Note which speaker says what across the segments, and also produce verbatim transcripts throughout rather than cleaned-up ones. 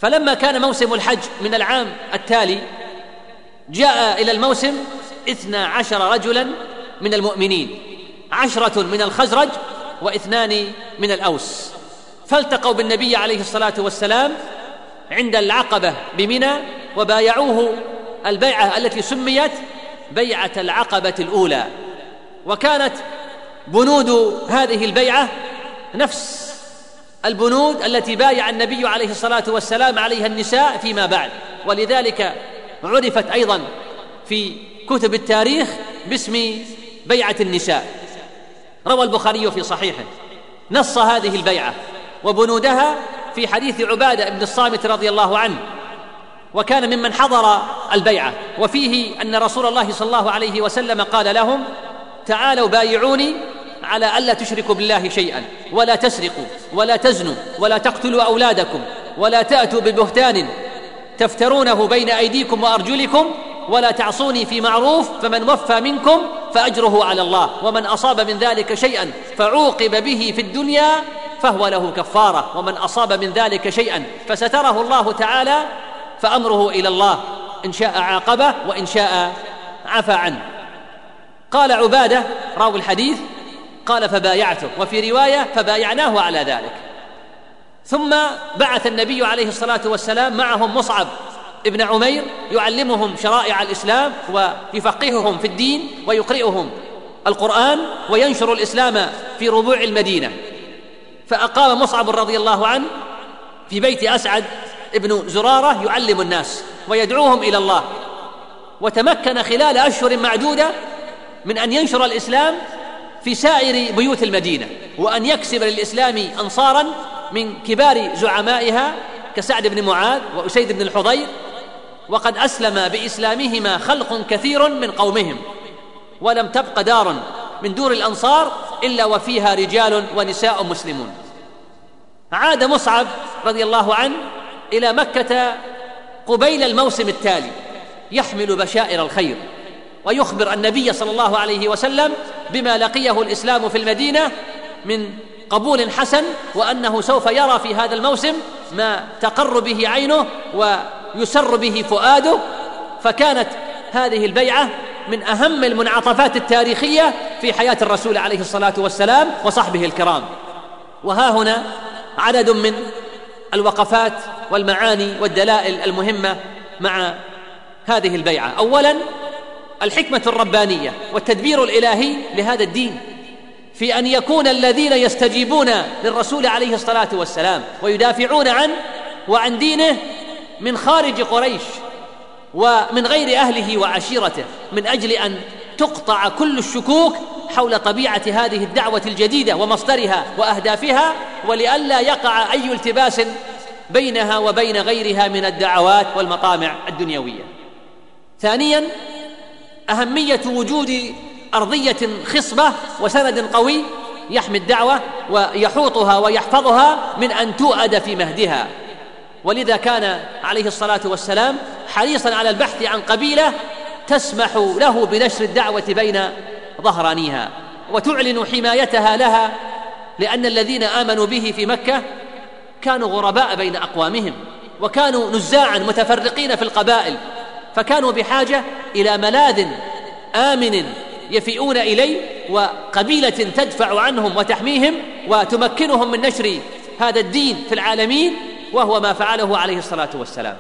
Speaker 1: فلما كان موسم الحج من العام التالي جاء إلى الموسم اثنا عشر رجلا من المؤمنين، عشرة من الخزرج واثنان من الأوس، فالتقوا بالنبي عليه الصلاة والسلام عند العقبة بمنى وبايعوه البيعة التي سميت بيعة العقبة الأولى. وكانت بنود هذه البيعة نفس البنود التي بايع النبي عليه الصلاة والسلام عليها النساء فيما بعد، ولذلك عرفت أيضا في كتب التاريخ باسم بيعة النساء. روى البخاري في صحيحه نص هذه البيعة وبنودها في حديث عبادة بن الصامت رضي الله عنه، وكان ممن حضر البيعة، وفيه أن رسول الله صلى الله عليه وسلم قال لهم: تعالوا بايعوني على ألا تشركوا بالله شيئا، ولا تسرقوا، ولا تزنوا، ولا تقتلوا أولادكم، ولا تأتوا ببهتان تفترونه بين أيديكم وأرجلكم، ولا تعصوني في معروف، فمن وفى منكم فأجره على الله، ومن أصاب من ذلك شيئا فعوقب به في الدنيا فهو له كفارة، ومن أصاب من ذلك شيئا فستره الله تعالى فأمره إلى الله، إن شاء عاقبه وإن شاء عفى عنه. قال عبادة راوي الحديث قال: فبايعته، وفي رواية: فبايعناه على ذلك. ثم بعث النبي عليه الصلاة والسلام معهم مصعب ابن عمير يعلمهم شرائع الإسلام ويفقههم في الدين ويقرئهم القرآن وينشر الإسلام في ربوع المدينة. فأقام مصعب رضي الله عنه في بيت أسعد ابن زرارة يعلم الناس ويدعوهم إلى الله، وتمكن خلال أشهر معدودة من أن ينشر الإسلام في سائر بيوت المدينة، وأن يكسب للإسلام أنصارا من كبار زعمائها كسعد بن معاذ وأسيد بن الحضير، وقد أسلم بإسلامهما خلق كثير من قومهم، ولم تبق دار من دور الأنصار إلا وفيها رجال ونساء مسلمون. عاد مصعب رضي الله عنه إلى مكة قبيل الموسم التالي يحمل بشائر الخير، ويخبر النبي صلى الله عليه وسلم بما لقيه الإسلام في المدينة من قبول حسن، وأنه سوف يرى في هذا الموسم ما تقر به عينه ويسر به فؤاده. فكانت هذه البيعة من أهم المنعطفات التاريخية في حياة الرسول عليه الصلاة والسلام وصحبه الكرام. وها هنا عدد من الوقفات والمعاني والدلائل المهمة مع هذه البيعة. أولا، الحكمة الربانية والتدبير الإلهي لهذا الدين في أن يكون الذين يستجيبون للرسول عليه الصلاة والسلام ويدافعون عنه وعن دينه من خارج قريش ومن غير أهله وعشيرته، من أجل أن تقطع كل الشكوك حول طبيعة هذه الدعوة الجديدة ومصدرها وأهدافها، ولئلا يقع أي التباس بينها وبين غيرها من الدعوات والمطامع الدنيوية. ثانيا، أهمية وجود أرضية خصبة وسند قوي يحمي الدعوة ويحوطها ويحفظها من أن تؤد في مهدها، ولذا كان عليه الصلاة والسلام حريصا على البحث عن قبيلة تسمح له بنشر الدعوة بين ظهرانيها وتعلن حمايتها لها، لأن الذين آمنوا به في مكة كانوا غرباء بين أقوامهم، وكانوا نزاعا متفرقين في القبائل، فكانوا بحاجة إلى ملاذ آمن يفيئون إليه وقبيلة تدفع عنهم وتحميهم وتمكنهم من نشر هذا الدين في العالمين، وهو ما فعله عليه الصلاة والسلام.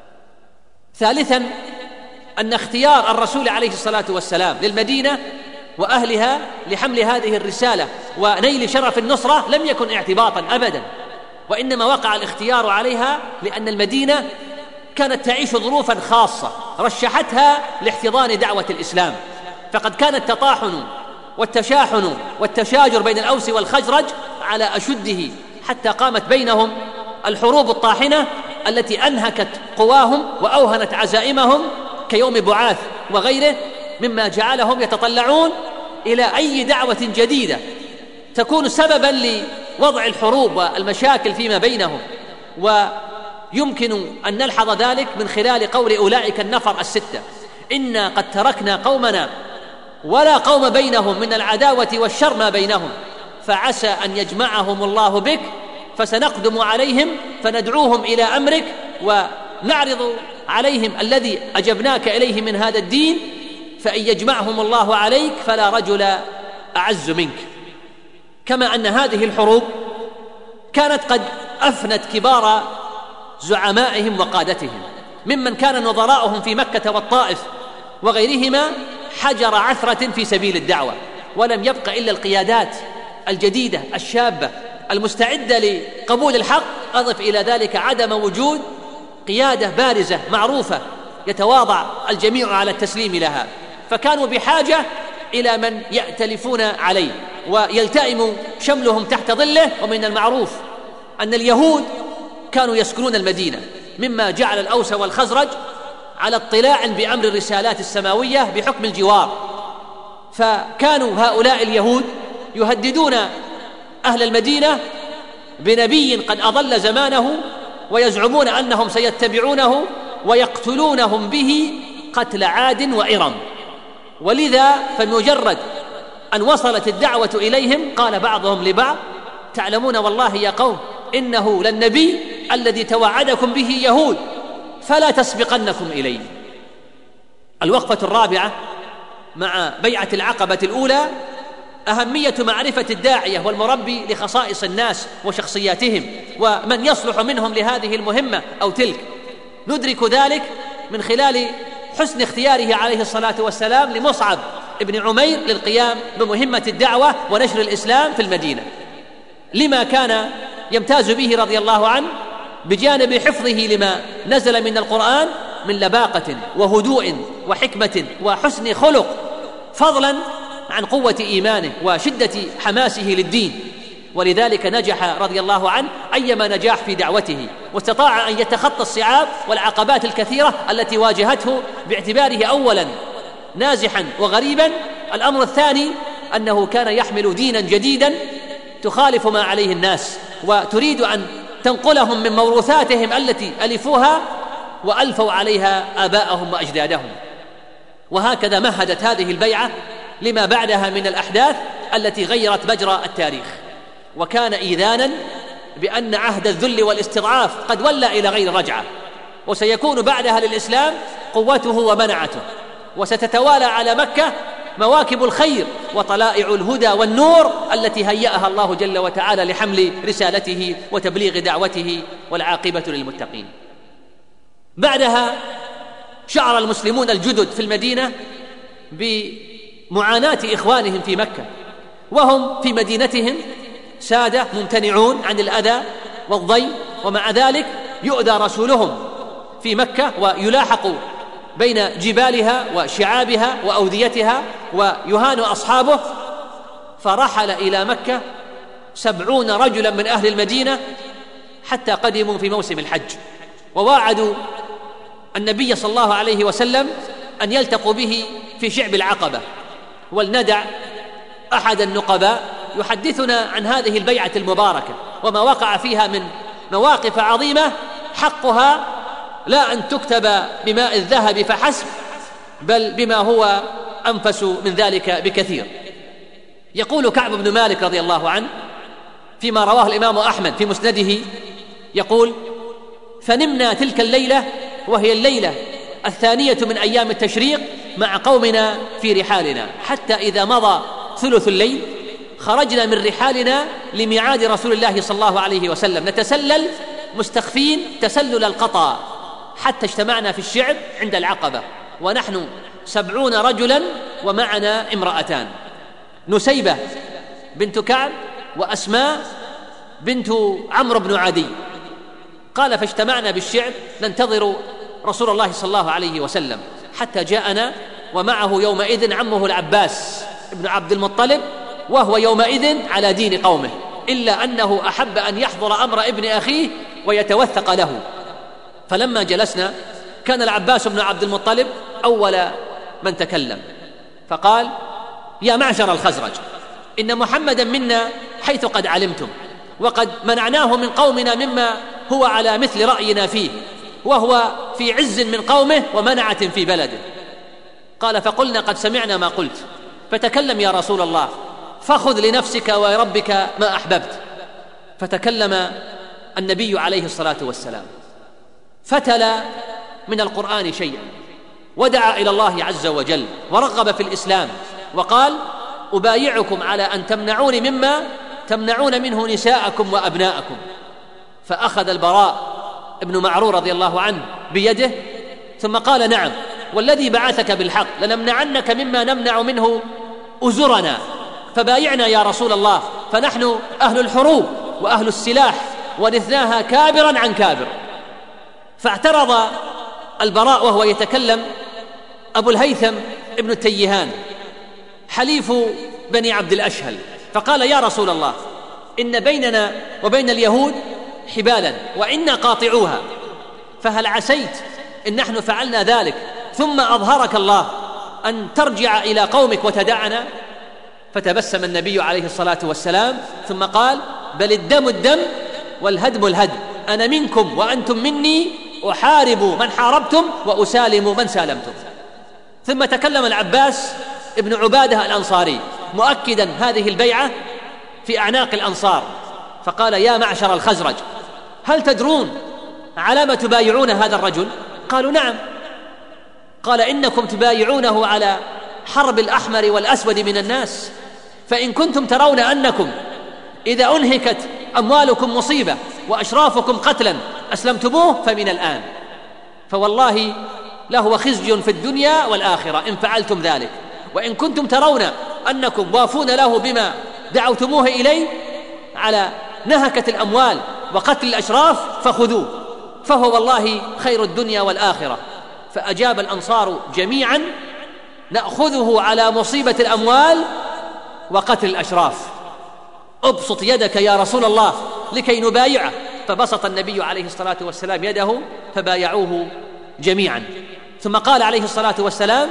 Speaker 1: ثالثا، أن اختيار الرسول عليه الصلاة والسلام للمدينة وأهلها لحمل هذه الرسالة ونيل شرف النصرة لم يكن اعتباطا أبدا، وإنما وقع الاختيار عليها لأن المدينة كانت تعيش ظروفا خاصة رشحتها لاحتضان دعوة الإسلام، فقد كان التطاحن والتشاحن والتشاجر بين الأوس والخزرج على أشده، حتى قامت بينهم الحروب الطاحنة التي أنهكت قواهم وأوهنت عزائمهم كيوم بعاث وغيره، مما جعلهم يتطلعون إلى أي دعوة جديدة تكون سببا لوضع الحروب والمشاكل فيما بينهم. ويمكن أن نلحظ ذلك من خلال قول أولئك النفر الستة: إنا قد تركنا قومنا ولا قوم بينهم من العداوة والشر ما بينهم، فعسى أن يجمعهم الله بك، فسنقدم عليهم فندعوهم إلى أمرك ونعرض عليهم الذي أجبناك إليه من هذا الدين، فإن يجمعهم الله عليك فلا رجل أعز منك. كما أن هذه الحروب كانت قد أفنت كبار زعمائهم وقادتهم ممن كان نظراؤهم في مكة والطائف وغيرهما حجر عثرة في سبيل الدعوة، ولم يبق إلا القيادات الجديدة الشابة المستعدة لقبول الحق. أضف إلى ذلك عدم وجود قيادة بارزة معروفة يتواضع الجميع على التسليم لها، فكانوا بحاجة إلى من يأتلفون عليه ويلتئم شملهم تحت ظله. ومن المعروف أن اليهود كانوا يسكنون المدينة، مما جعل الأوس والخزرج على اطلاع بأمر الرسالات السماوية بحكم الجوار، فكانوا هؤلاء اليهود يهددون أهل المدينة بنبي قد أضل زمانه، ويزعمون أنهم سيتبعونه ويقتلونهم به قتل عاد وإرم. ولذا فمجرد أن وصلت الدعوة إليهم قال بعضهم لبعض: تعلمون والله يا قوم إنه للنبي الذي توعدكم به يهود، فلا تسبقنكم إليه. الوقفة الرابعة مع بيعة العقبة الأولى أهمية معرفة الداعية والمربي لخصائص الناس وشخصياتهم ومن يصلح منهم لهذه المهمة أو تلك. ندرك ذلك من خلال حسن اختياره عليه الصلاة والسلام لمصعب ابن عمير للقيام بمهمة الدعوة ونشر الإسلام في المدينة، لما كان يمتاز به رضي الله عنه بجانب حفظه لما نزل من القرآن من لباقة وهدوء وحكمة وحسن خلق، فضلا عن قوة إيمانه وشدة حماسه للدين. ولذلك نجح رضي الله عنه أيما نجاح في دعوته، واستطاع أن يتخطى الصعاب والعقبات الكثيرة التي واجهته باعتباره أولا نازحا وغريبا. الأمر الثاني أنه كان يحمل دينا جديدا تخالف ما عليه الناس، وتريد أن تنقلهم من موروثاتهم التي ألفوها وألفوا عليها آباءهم وأجدادهم. وهكذا مهدت هذه البيعة لما بعدها من الأحداث التي غيرت مجرى التاريخ، وكان إيذانا بأن عهد الذل والاستضعاف قد ولى إلى غير رجعة، وسيكون بعدها للإسلام قوته ومنعته، وستتوالى على مكة مواكب الخير وطلائع الهدى والنور التي هيأها الله جل وتعالى لحمل رسالته وتبليغ دعوته، والعاقبة للمتقين. بعدها شعر المسلمون الجدد في المدينة بمعاناة إخوانهم في مكة، وهم في مدينتهم سادة ممتنعون عن الأذى والضي، ومع ذلك يؤذى رسولهم في مكة ويلاحق بين جبالها وشعابها وأوديتها ويهان أصحابه. فرحل إلى مكة سبعون رجلا من أهل المدينة حتى قدموا في موسم الحج، وواعدوا النبي صلى الله عليه وسلم أن يلتقوا به في شعب العقبة. ولندع أحد النقباء يحدثنا عن هذه البيعة المباركة وما وقع فيها من مواقف عظيمة حقها لا أن تكتب بماء الذهب فحسب، بل بما هو أنفس من ذلك بكثير. يقول كعب بن مالك رضي الله عنه فيما رواه الإمام أحمد في مسنده، يقول: فنمنا تلك الليلة وهي الليلة الثانية من أيام التشريق مع قومنا في رحالنا، حتى إذا مضى ثلث الليل خرجنا من رحالنا لميعاد رسول الله صلى الله عليه وسلم نتسلل مستخفين تسلل القطا، حتى اجتمعنا في الشعب عند العقبة ونحن سبعون رجلا ومعنا امرأتان، نسيبة بنت كعب وأسماء بنت عمرو بن عدي. قال: فاجتمعنا بالشعب ننتظر رسول الله صلى الله عليه وسلم حتى جاءنا، ومعه يومئذ عمه العباس ابن عبد المطلب، وهو يومئذ على دين قومه، إلا أنه أحب أن يحضر أمر ابن أخيه ويتوثق له. فلما جلسنا كان العباس بن عبد المطلب أول من تكلم، فقال: يا معشر الخزرج، إن محمدا منا حيث قد علمتم، وقد منعناه من قومنا مما هو على مثل رأينا فيه، وهو في عز من قومه ومنعة في بلده. قال: فقلنا: قد سمعنا ما قلت، فتكلم يا رسول الله، فخذ لنفسك وربك ما أحببت. فتكلم النبي عليه الصلاة والسلام فتل من القرآن شيئا ودعا إلى الله عز وجل ورغب في الإسلام وقال: أبايعكم على أن تمنعوني مما تمنعون منه نساءكم وأبناءكم. فأخذ البراء ابن معرور رضي الله عنه بيده ثم قال: نعم والذي بعثك بالحق لنمنعنك مما نمنع منه أزرنا، فبايعنا يا رسول الله، فنحن أهل الحروب وأهل السلاح ورثناها كابرا عن كابر. فاعترض البراء وهو يتكلم أبو الهيثم ابن التيهان حليف بني عبد الأشهل، فقال: يا رسول الله، إن بيننا وبين اليهود حبالا وإنا قاطعوها، فهل عسيت إن نحن فعلنا ذلك ثم أظهرك الله أن ترجع إلى قومك وتدعنا؟ فتبسم النبي عليه الصلاة والسلام ثم قال: بل الدم الدم والهدم الهدم، أنا منكم وأنتم مني، أحارب من حاربتم وأسالم من سالمتم. ثم تكلم العباس ابن عبادة الأنصاري مؤكدا هذه البيعة في أعناق الأنصار، فقال: يا معشر الخزرج، هل تدرون على ما تبايعون هذا الرجل؟ قالوا: نعم. قال: إنكم تبايعونه على حرب الأحمر والأسود من الناس، فإن كنتم ترون أنكم إذا أنهكت أموالكم مصيبة وأشرافكم قتلا أسلمتموه فمن الآن، فوالله لهو خزي في الدنيا والآخرة إن فعلتم ذلك، وإن كنتم ترون أنكم وافون له بما دعوتموه إليه على نهكة الأموال وقتل الأشراف فخذوه، فهو والله خير الدنيا والآخرة. فأجاب الأنصار جميعا: نأخذه على مصيبة الأموال وقتل الأشراف، أبسط يدك يا رسول الله لكي نبايعه. فبسط النبي عليه الصلاة والسلام يده فبايعوه جميعا. ثم قال عليه الصلاة والسلام: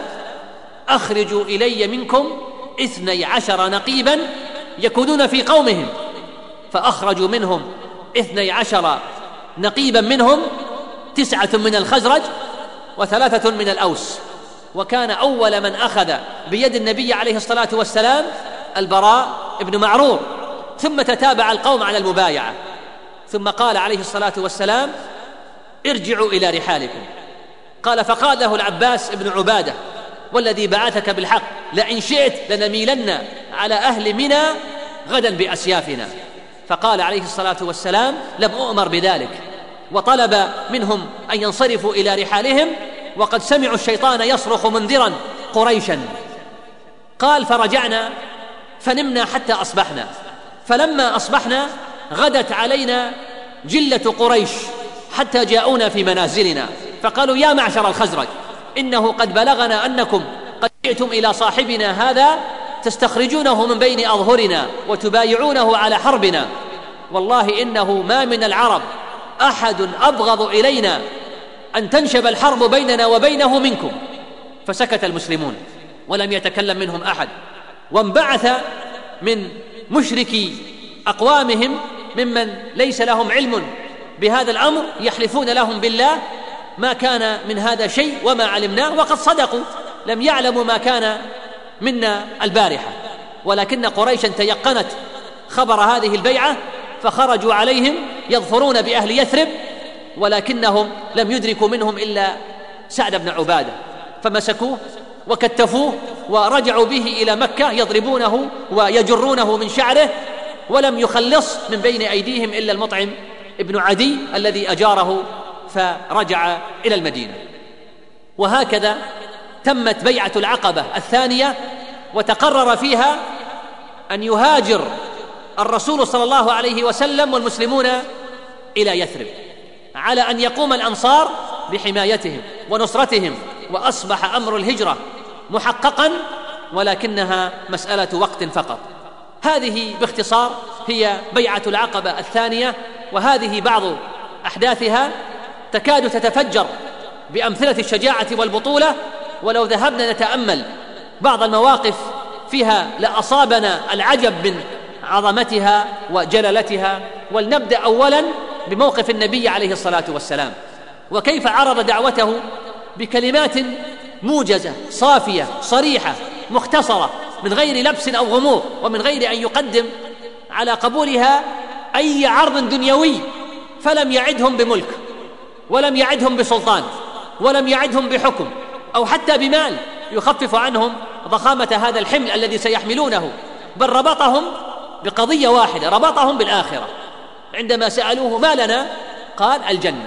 Speaker 1: أخرجوا إلي منكم اثني عشر نقيبا يكونون في قومهم. فأخرجوا منهم اثني عشر نقيبا، منهم تسعة من الخزرج وثلاثة من الأوس. وكان أول من أخذ بيد النبي عليه الصلاة والسلام البراء ابن معرور، ثم تتابع القوم على المبايعة. ثم قال عليه الصلاة والسلام: ارجعوا إلى رحالكم. قال: فقال له العباس ابن عبادة: والذي بعثك بالحق لئن شئت لنميلن على أهل منى غدا بأسيافنا. فقال عليه الصلاة والسلام: لم أؤمر بذلك، وطلب منهم أن ينصرفوا إلى رحالهم وقد سمعوا الشيطان يصرخ منذرا قريشا. قال: فرجعنا فنمنا حتى أصبحنا، فلما أصبحنا غدت علينا جلة قريش حتى جاءونا في منازلنا، فقالوا: يا معشر الخزرج، إنه قد بلغنا أنكم قد جئتم إلى صاحبنا هذا تستخرجونه من بين أظهرنا وتبايعونه على حربنا، والله إنه ما من العرب أحد أبغض إلينا أن تنشب الحرب بيننا وبينه منكم. فسكت المسلمون ولم يتكلم منهم أحد، وانبعث من مشركي أقوامهم ممن ليس لهم علم بهذا الأمر يحلفون لهم بالله: ما كان من هذا شيء وما علمناه، وقد صدقوا، لم يعلموا ما كان منا البارحة، ولكن قريشا تيقنت خبر هذه البيعة فخرجوا عليهم يظفرون بأهل يثرب، ولكنهم لم يدركوا منهم إلا سعد بن عبادة، فمسكوه وكتفوه ورجعوا به إلى مكة يضربونه ويجرونه من شعره، ولم يخلص من بين أيديهم إلا المطعم ابن عدي الذي أجاره فرجع إلى المدينة. وهكذا تمت بيعة العقبة الثانية، وتقرر فيها أن يهاجر الرسول صلى الله عليه وسلم والمسلمون إلى يثرب، على أن يقوم الأنصار بحمايتهم ونصرتهم، وأصبح أمر الهجرة محققا، ولكنها مسألة وقت فقط. هذه باختصار هي بيعة العقبة الثانية، وهذه بعض أحداثها تكاد تتفجر بأمثلة الشجاعة والبطولة، ولو ذهبنا نتأمل بعض المواقف فيها لأصابنا العجب من عظمتها وجلالتها. ولنبدأ أولا بموقف النبي عليه الصلاة والسلام، وكيف عرض دعوته بكلمات موجزة صافية صريحة مختصرة من غير لبس أو غموض، ومن غير أن يقدم على قبولها أي عرض دنيوي، فلم يعدهم بملك ولم يعدهم بسلطان، ولم يعدهم بحكم أو حتى بمال يخفف عنهم ضخامة هذا الحمل الذي سيحملونه، بل ربطهم بقضية واحدة، ربطهم بالآخرة. عندما سألوه ما لنا قال الجنة،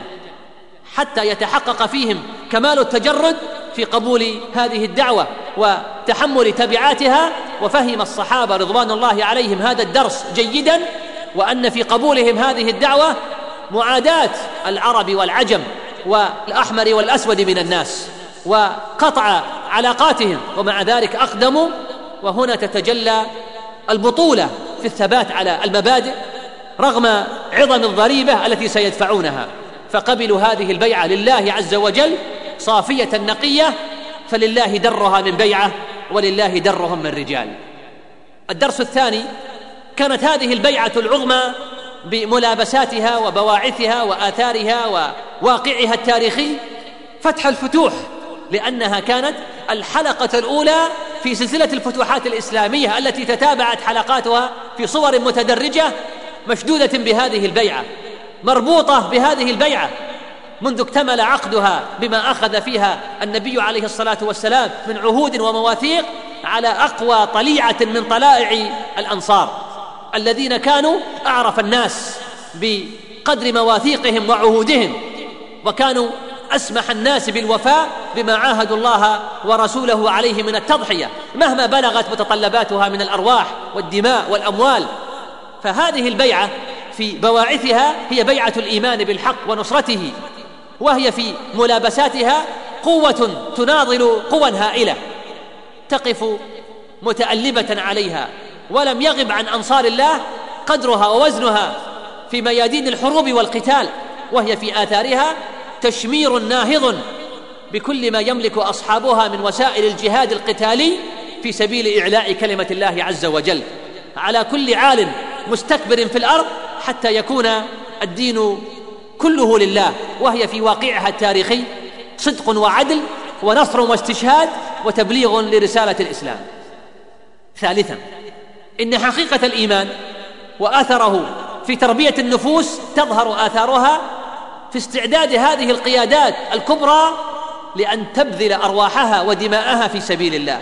Speaker 1: حتى يتحقق فيهم كمال التجرد في قبول هذه الدعوة وتحمل تبعاتها. وفهم الصحابة رضوان الله عليهم هذا الدرس جيدا، وأن في قبولهم هذه الدعوة معاداة العرب والعجم والأحمر والأسود من الناس وقطع علاقاتهم، ومع ذلك أقدموا. وهنا تتجلى البطولة في الثبات على المبادئ رغم عظم الضريبة التي سيدفعونها، فقبلوا هذه البيعة لله عز وجل صافية نقية، فلله درها من بيعة ولله درهم من رجال. الدرس الثاني: كانت هذه البيعة العظمى بملابساتها وبواعثها وآثارها وواقعها التاريخي فتح الفتوح، لأنها كانت الحلقة الأولى في سلسلة الفتوحات الإسلامية التي تتابعت حلقاتها في صور متدرجة مشدودة بهذه البيعة، مربوطة بهذه البيعة منذ اكتمل عقدها بما أخذ فيها النبي عليه الصلاة والسلام من عهود ومواثيق على أقوى طليعة من طلائع الأنصار الذين كانوا أعرف الناس بقدر مواثيقهم وعهودهم، وكانوا أسمح الناس بالوفاء بما عاهدوا الله ورسوله عليه من التضحية مهما بلغت متطلباتها من الأرواح والدماء والأموال. فهذه البيعة في بواعثها هي بيعة الإيمان بالحق ونصرته، وهي في ملابساتها قوة تناضل قوى هائلة تقف متألبة عليها، ولم يغب عن أنصار الله قدرها ووزنها في ميادين الحروب والقتال، وهي في آثارها تشمير ناهض بكل ما يملك أصحابها من وسائل الجهاد القتالي في سبيل إعلاء كلمة الله عز وجل على كل عال مستكبر في الأرض حتى يكون الدين كله لله. وهي في واقعها التاريخي صدق وعدل ونصر واستشهاد وتبليغ لرسالة الإسلام. ثالثا: إن حقيقة الإيمان وآثره في تربية النفوس تظهر آثارها في استعداد هذه القيادات الكبرى لأن تبذل أرواحها ودماءها في سبيل الله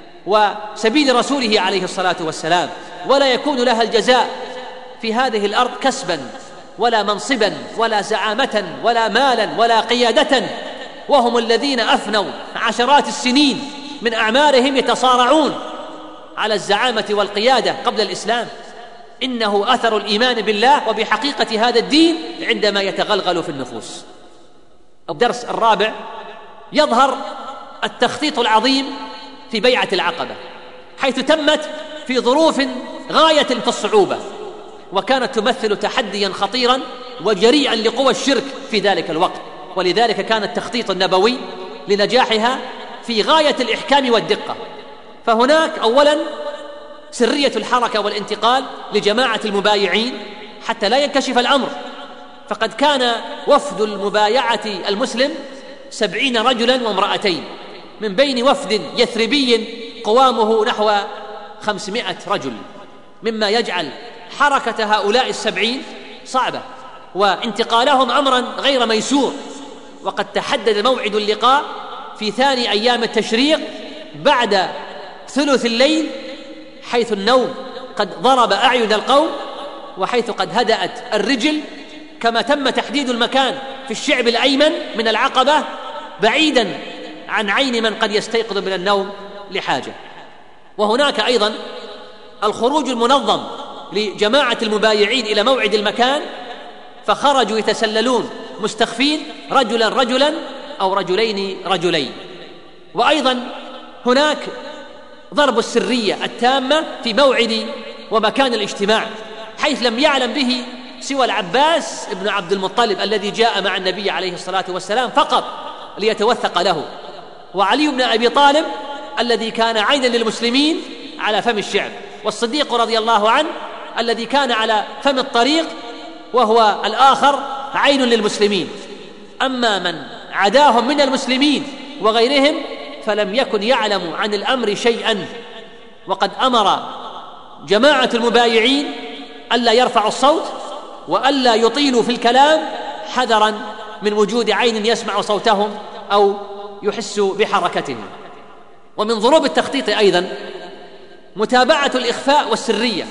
Speaker 1: وسبيل رسوله عليه الصلاة والسلام، ولا يكون لها الجزاء في هذه الأرض كسبا ولا منصبا ولا زعامة ولا مالا ولا قيادة، وهم الذين أفنوا عشرات السنين من أعمارهم يتصارعون على الزعامة والقيادة قبل الإسلام. إنه أثر الإيمان بالله وبحقيقة هذا الدين عندما يتغلغل في النفوس. الدرس الرابع: يظهر التخطيط العظيم في بيعة العقبة، حيث تمت في ظروف غاية في الصعوبة، وكانت تمثل تحديا خطيرا وجريئا لقوى الشرك في ذلك الوقت، ولذلك كان التخطيط النبوي لنجاحها في غاية الإحكام والدقة. فهناك أولا سرية الحركة والانتقال لجماعة المبايعين حتى لا ينكشف الأمر، فقد كان وفد المبايعة المسلم سبعين رجلا وامرأتين، من بين وفد يثربي قوامه نحو خمسمائة رجل، مما يجعل حركة هؤلاء السبعين صعبة وانتقالهم أمرا غير ميسور. وقد تحدد موعد اللقاء في ثاني أيام التشريق بعد ثلث الليل، حيث النوم قد ضرب أعين القوم وحيث قد هدأت الرجل، كما تم تحديد المكان في الشعب الأيمن من العقبة بعيدا عن عين من قد يستيقظ من النوم لحاجة. وهناك أيضا الخروج المنظم لجماعة المبايعين إلى موعد المكان، فخرجوا يتسللون مستخفين رجلا رجلا أو رجلين رجلين. وأيضا هناك ضرب السرية التامة في موعد ومكان الاجتماع، حيث لم يعلم به سوى العباس ابن عبد المطلب الذي جاء مع النبي عليه الصلاة والسلام فقط ليتوثق له، وعلي بن أبي طالب الذي كان عينا للمسلمين على فم الشعب، والصديق رضي الله عنه الذي كان على فم الطريق وهو الآخر عين للمسلمين. أما من عداهم من المسلمين وغيرهم فلم يكن يعلم عن الأمر شيئا. وقد أمر جماعة المبايعين ألا يرفعوا الصوت وألا يطيلوا في الكلام حذرا من وجود عين يسمع صوتهم أو يحس بحركتهم. ومن ضروب التخطيط أيضا متابعة الإخفاء والسرية.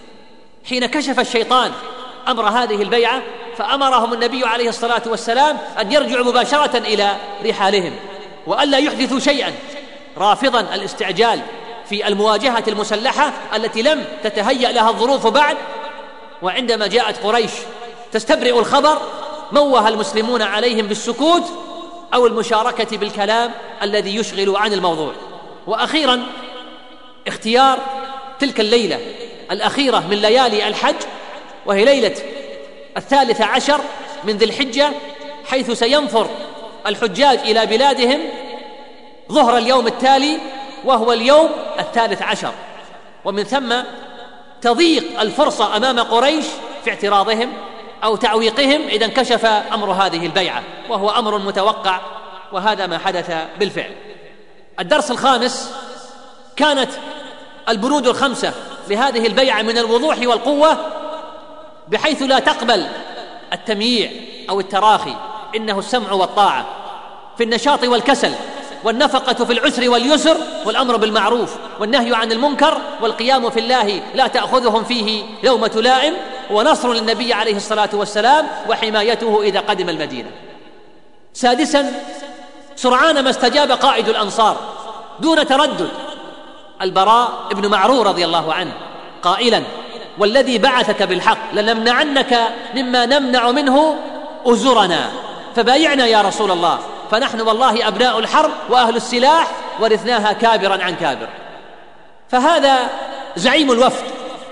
Speaker 1: حين كشف الشيطان أمر هذه البيعة فأمرهم النبي عليه الصلاة والسلام أن يرجعوا مباشرة إلى رحالهم وألا يحدثوا شيئا، رافضا الاستعجال في المواجهة المسلحة التي لم تتهيأ لها الظروف بعد. وعندما جاءت قريش تستبرئ الخبر موه المسلمون عليهم بالسكوت أو المشاركة بالكلام الذي يشغل عن الموضوع. وأخيرا اختيار تلك الليلة الأخيرة من ليالي الحج، وهي ليلة الثالثة عشر من ذي الحجة، حيث سينفر الحجاج إلى بلادهم ظهر اليوم التالي وهو اليوم الثالث عشر، ومن ثم تضيق الفرصة أمام قريش في اعتراضهم أو تعويقهم إذا انكشف أمر هذه البيعة، وهو أمر متوقع، وهذا ما حدث بالفعل. الدرس الخامس: كانت البنود الخمسة لهذه البيعة من الوضوح والقوة بحيث لا تقبل التمييع أو التراخي، إنه السمع والطاعة في النشاط والكسل، والنفقة في العسر واليسر، والأمر بالمعروف والنهي عن المنكر، والقيام في الله لا تأخذهم فيه لومة لائم، ونصر للنبي عليه الصلاة والسلام وحمايته إذا قدم المدينة. سادسا: سرعان ما استجاب قائد الأنصار دون تردد البراء بن معرور رضي الله عنه قائلا: والذي بعثك بالحق لنمنعنك مما نمنع منه أزرنا، فبايعنا يا رسول الله، فنحن والله أبناء الحرب وأهل السلاح، ورثناها كابرا عن كابر. فهذا زعيم الوفد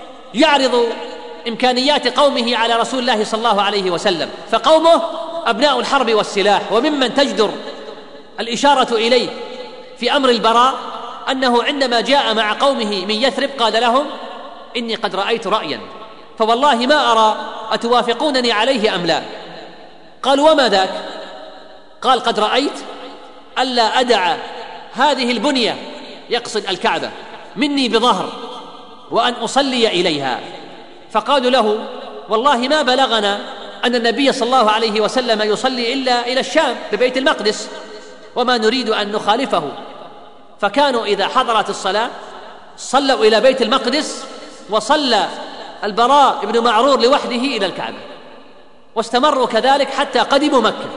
Speaker 1: يعرض إمكانيات قومه على رسول الله صلى الله عليه وسلم، فقومه أبناء الحرب والسلاح. وممن تجدر الإشارة إليه في أمر البراء أنه عندما جاء مع قومه من يثرب قال لهم: إني قد رأيت رأيا فوالله ما أرى أتوافقونني عليه أم لا؟ قالوا: وما ذاك؟ قال: قد رأيت ألا أدع هذه البنية، يقصد الكعبة، مني بظهر وأن أصلي إليها. فقالوا له: والله ما بلغنا أن النبي صلى الله عليه وسلم يصلي إلا إلى الشام ببيت المقدس، وما نريد أن نخالفه. فكانوا إذا حضرت الصلاة صلوا إلى بيت المقدس، وصلى البراء بن معرور لوحده إلى الكعبة، واستمروا كذلك حتى قدموا مكة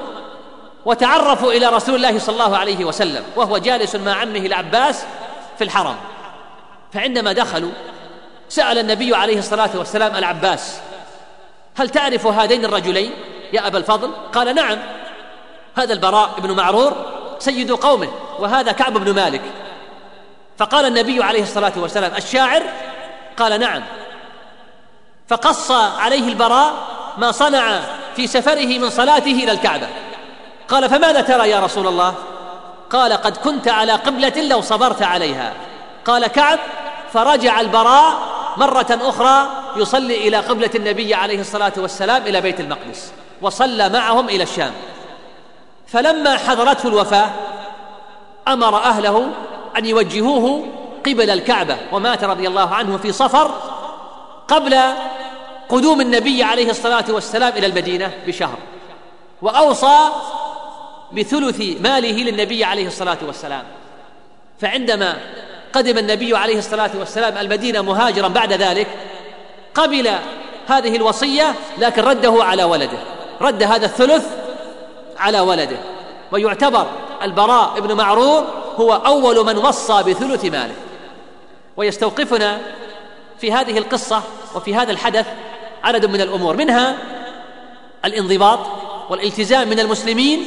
Speaker 1: وتعرفوا إلى رسول الله صلى الله عليه وسلم وهو جالس مع عمه العباس في الحرم. فعندما دخلوا سأل النبي عليه الصلاة والسلام العباس: هل تعرف هذين الرجلين يا أبا الفضل؟ قال: نعم، هذا البراء بن معرور سيد قومه، وهذا كعب بن مالك. فقال النبي عليه الصلاة والسلام: الشاعر؟ قال: نعم. فقص عليه البراء ما صنع في سفره من صلاته إلى الكعبة. قال: فماذا ترى يا رسول الله؟ قال: قد كنت على قبلة لو صبرت عليها. قال كعب: فرجع البراء مرة أخرى يصلي إلى قبلة النبي عليه الصلاة والسلام إلى بيت المقدس، وصلى معهم إلى الشام. فلما حضرته الوفاة أمر أهله أن يوجهوه قبل الكعبة، ومات رضي الله عنه في صفر قبل قدوم النبي عليه الصلاة والسلام إلى المدينة بشهر، وأوصى بثلث ماله للنبي عليه الصلاة والسلام. فعندما قدم النبي عليه الصلاة والسلام المدينة مهاجرا بعد ذلك قبل هذه الوصية، لكن رده على ولده، رد هذا الثلث على ولده. ويعتبر البراء بن معرور هو أول من وصى بثلث ماله. ويستوقفنا في هذه القصة وفي هذا الحدث عدد من الأمور، منها الانضباط والالتزام من المسلمين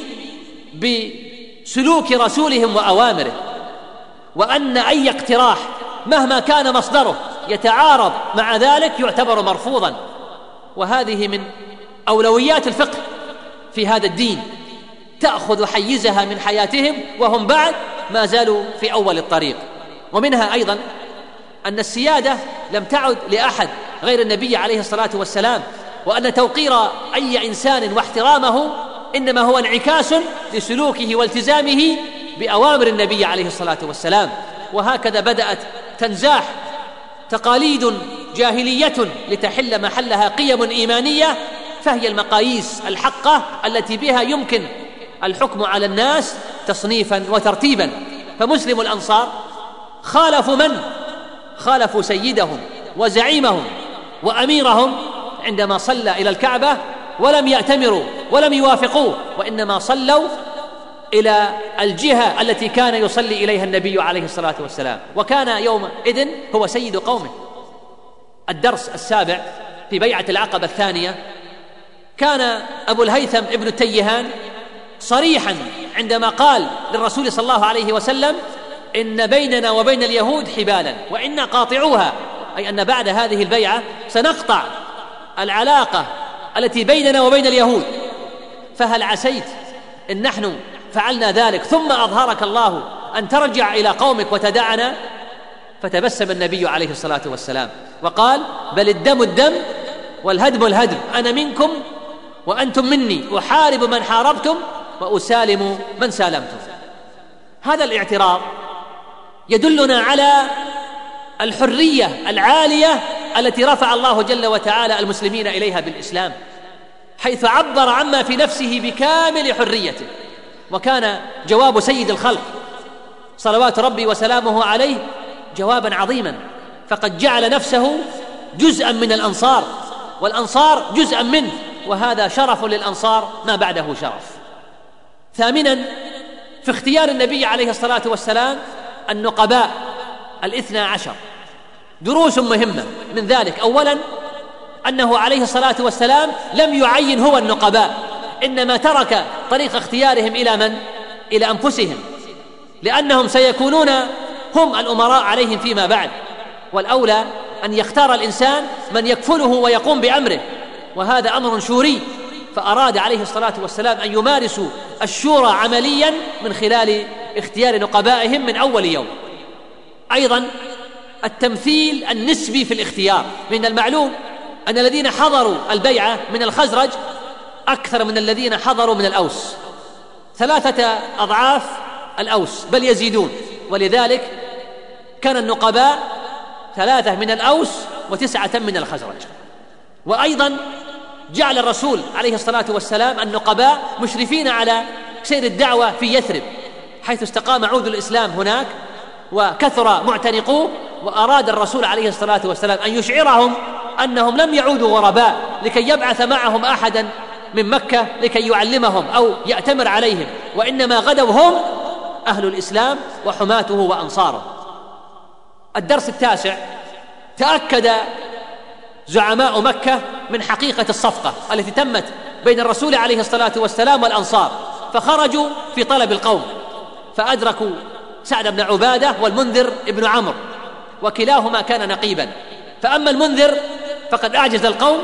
Speaker 1: بسلوك رسولهم وأوامره، وأن أي اقتراح مهما كان مصدره يتعارض مع ذلك يعتبر مرفوضا. وهذه من أولويات الفقه في هذا الدين، تأخذ حيزها من حياتهم وهم بعد ما زالوا في أول الطريق. ومنها أيضا أن السيادة لم تعد لأحد غير النبي عليه الصلاة والسلام، وأن توقير أي إنسان واحترامه إنما هو انعكاس لسلوكه والتزامه بأوامر النبي عليه الصلاة والسلام. وهكذا بدأت تنزاح تقاليد جاهلية لتحل محلها قيم إيمانية فهي المقاييس الحقة التي بها يمكن الحكم على الناس تصنيفا وترتيبا. فمسلم الأنصار خالفوا من؟ خالفوا سيدهم وزعيمهم وأميرهم عندما صلى إلى الكعبة، ولم يأتمروا ولم يوافقوه، وإنما صلوا إلى الجهة التي كان يصلي إليها النبي عليه الصلاة والسلام، وكان يومئذ هو سيد قومه. الدرس السابع في بيعة العقبة الثانية، كان أبو الهيثم ابن التيهان صريحا عندما قال للرسول صلى الله عليه وسلم: إن بيننا وبين اليهود حبالا وإن قاطعوها، أي أن بعد هذه البيعة سنقطع العلاقة التي بيننا وبين اليهود، فهل عسيت إن نحن فعلنا ذلك ثم أظهرك الله أن ترجع إلى قومك وتدعنا؟ فتبسم النبي عليه الصلاة والسلام وقال: بل الدم الدم والهدم الهدم، أنا منكم وأنتم مني، أحارب من حاربتم وأسالم من سالمتم. هذا الاعتراض يدلنا على الحرية العالية التي رفع الله جل وتعالى المسلمين إليها بالإسلام، حيث عبر عما في نفسه بكامل حريته. وكان جواب سيد الخلق صلوات ربي وسلامه عليه جوابا عظيما، فقد جعل نفسه جزءا من الأنصار، والأنصار جزءا منه، وهذا شرف للأنصار ما بعده شرف. ثامنا، في اختيار النبي عليه الصلاة والسلام النقباء الاثنى عشر دروس مهمة من ذلك. أولا، أنه عليه الصلاة والسلام لم يعين هو النقباء، إنما ترك طريق اختيارهم إلى من؟ إلى أنفسهم، لأنهم سيكونون هم الأمراء عليهم فيما بعد، والأولى أن يختار الإنسان من يكفله ويقوم بأمره، وهذا أمر شوري، فأراد عليه الصلاة والسلام أن يمارسوا الشورى عمليا من خلال اختيار نقبائهم من أول يوم. أيضا التمثيل النسبي في الاختيار، من المعلوم أن الذين حضروا البيعة من الخزرج أكثر من الذين حضروا من الأوس، ثلاثة أضعاف الأوس بل يزيدون، ولذلك كان النقباء ثلاثة من الأوس وتسعة من الخزرج. وأيضا جعل الرسول عليه الصلاة والسلام النقباء مشرفين على سير الدعوة في يثرب، حيث استقام عود الإسلام هناك وكثر معتنقوه، وأراد الرسول عليه الصلاة والسلام أن يشعرهم أنهم لم يعودوا غرباء لكي يبعث معهم أحدا من مكة لكي يعلمهم أو يأتمر عليهم، وإنما غدوا هم أهل الإسلام وحماته وأنصاره. الدرس التاسع، تأكد زعماء مكة من حقيقة الصفقة التي تمت بين الرسول عليه الصلاة والسلام والأنصار، فخرجوا في طلب القوم، فأدركوا سعد بن عبادة والمنذر ابن عمرو، وكلاهما كان نقيبا. فأما المنذر فقد أعجز القوم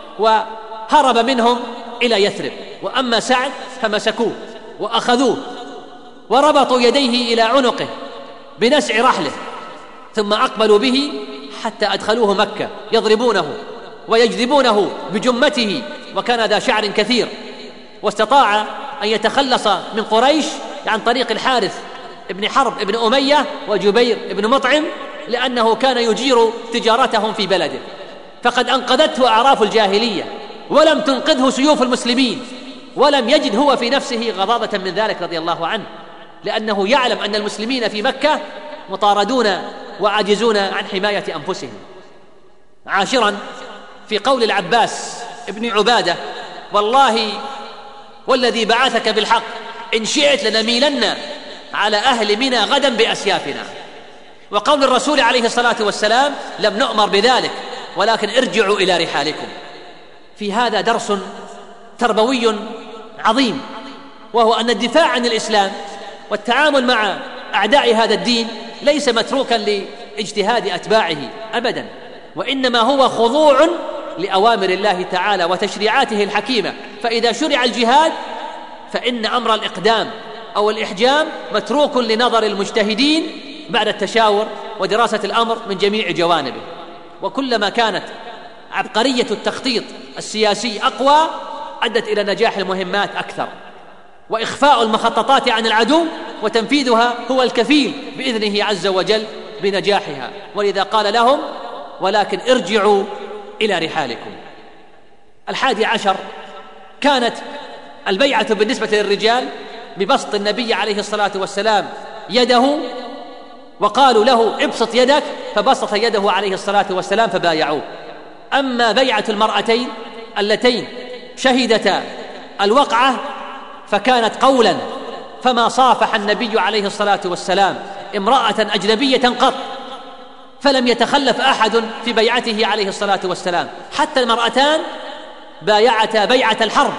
Speaker 1: وهرب منهم إلى يثرب، وأما سعد فمسكوه وأخذوه وربطوا يديه إلى عنقه بنسع رحله، ثم أقبلوا به حتى أدخلوه مكة يضربونه ويجذبونه بجمته، وكان ذا شعر كثير، واستطاع أن يتخلص من قريش عن طريق الحارث ابن حرب ابن أمية وجبير ابن مطعم، لأنه كان يجير تجارتهم في بلده، فقد أنقذته أعراف الجاهلية ولم تنقذه سيوف المسلمين، ولم يجد هو في نفسه غضاضة من ذلك رضي الله عنه، لأنه يعلم أن المسلمين في مكة مطاردون وعاجزون عن حماية أنفسهم. عاشرا، في قول العباس ابن عبادة: والله والذي بعثك بالحق إن شئت لنميلن على أهل منى غدا بأسيافنا. وقول الرسول عليه الصلاة والسلام: لم نؤمر بذلك ولكن ارجعوا إلى رحالكم. في هذا درس تربوي عظيم، وهو أن الدفاع عن الإسلام والتعامل مع أعداء هذا الدين ليس متروكا لاجتهاد أتباعه أبدا، وإنما هو خضوع لأوامر الله تعالى وتشريعاته الحكيمة. فإذا شرع الجهاد فإن أمر الإقدام أو الإحجام متروك لنظر المجتهدين بعد التشاور ودراسة الأمر من جميع جوانبه. وكلما كانت عبقرية التخطيط السياسي أقوى أدت إلى نجاح المهمات أكثر، وإخفاء المخططات عن العدو وتنفيذها هو الكفيل بإذنه عز وجل بنجاحها. ولذا قال لهم: ولكن ارجعوا إلى رحالكم. الحادي عشر كانت البيعة بالنسبة للرجال ببسط النبي عليه الصلاة والسلام يده، وقالوا له ابسط يدك، فبسط يده عليه الصلاة والسلام فبايعوه. أما بيعة المرأتين اللتين شهدتا الوقعة فكانت قولا، فما صافح النبي عليه الصلاة والسلام امرأة أجنبية قط، فلم يتخلف أحد في بيعته عليه الصلاة والسلام، حتى المرأتان بايعتا بيعة الحرب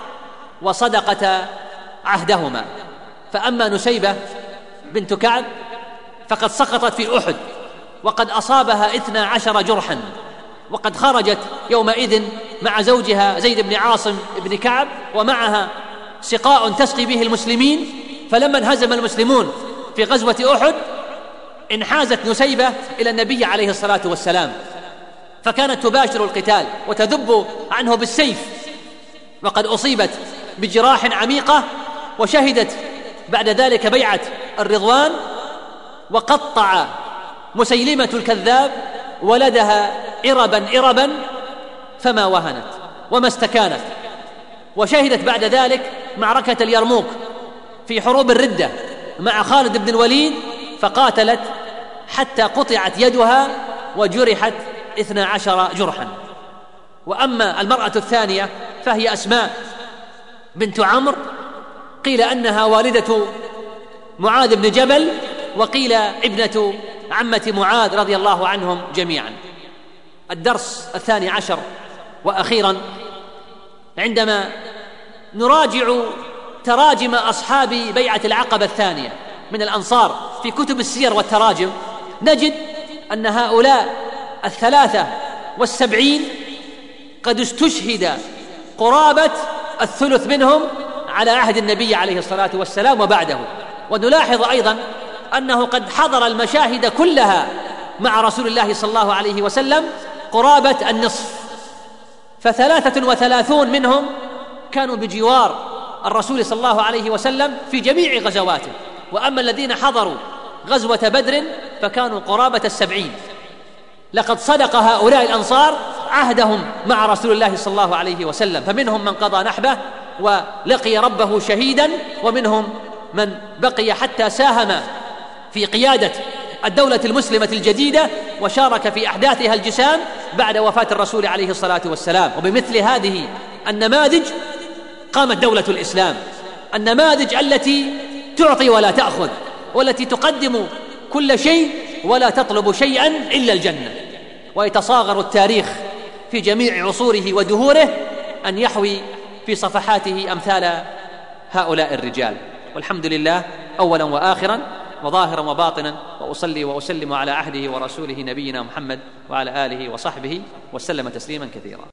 Speaker 1: وصدقتا عهدهما. فأما نسيبة بنت كعب فقد سقطت في أحد وقد أصابها اثنا عشر جرحا، وقد خرجت يومئذ مع زوجها زيد بن عاصم بن كعب، ومعها سقاء تسقي به المسلمين. فلما انهزم المسلمون في غزوة أحد انحازت نسيبة إلى النبي عليه الصلاة والسلام، فكانت تباشر القتال وتذب عنه بالسيف، وقد أصيبت بجراح عميقة، وشهدت بعد ذلك بيعة الرضوان، وقطع مسيلمة الكذاب ولدها إربا إربا فما وهنت وما استكانت. وشهدت بعد ذلك معركة اليرموك في حروب الردة مع خالد بن الوليد، فقاتلت حتى قطعت يدها وجرحت اثنا عشر جرحا. وأما المرأة الثانية فهي أسماء بنت عمرو، قيل أنها والدة معاذ بن جبل، وقيل ابنة عمة معاذ رضي الله عنهم جميعا. الدرس الثاني عشر وأخيرا، عندما نراجع تراجم أصحاب بيعة العقبة الثانية من الأنصار في كتب السير والتراجم، نجد أن هؤلاء الثلاثة والسبعين قد استشهد قرابة الثلث منهم على عهد النبي عليه الصلاة والسلام وبعده. ونلاحظ أيضا أنه قد حضر المشاهد كلها مع رسول الله صلى الله عليه وسلم قرابة النصف، فثلاثة وثلاثون منهم كانوا بجوار الرسول صلى الله عليه وسلم في جميع غزواته. وأما الذين حضروا غزوة بدر فكانوا قرابة السبعين. لقد صدق هؤلاء الأنصار عهدهم مع رسول الله صلى الله عليه وسلم، فمنهم من قضى نحبه ولقي ربه شهيدا، ومنهم من بقي حتى ساهم في قيادة الدولة المسلمة الجديدة وشارك في أحداثها الجسام بعد وفاة الرسول عليه الصلاة والسلام. وبمثل هذه النماذج قامت دولة الإسلام، النماذج التي تعطي ولا تأخذ، والتي تقدم كل شيء ولا تطلب شيئا إلا الجنة. ويتصاغر التاريخ في جميع عصوره ودهوره أن يحوي في صفحاته أمثال هؤلاء الرجال. والحمد لله أولا وآخرا وظاهرا وباطنا، وأصلي وأسلم على عهده ورسوله نبينا محمد وعلى آله وصحبه وسلم تسليما كثيرا.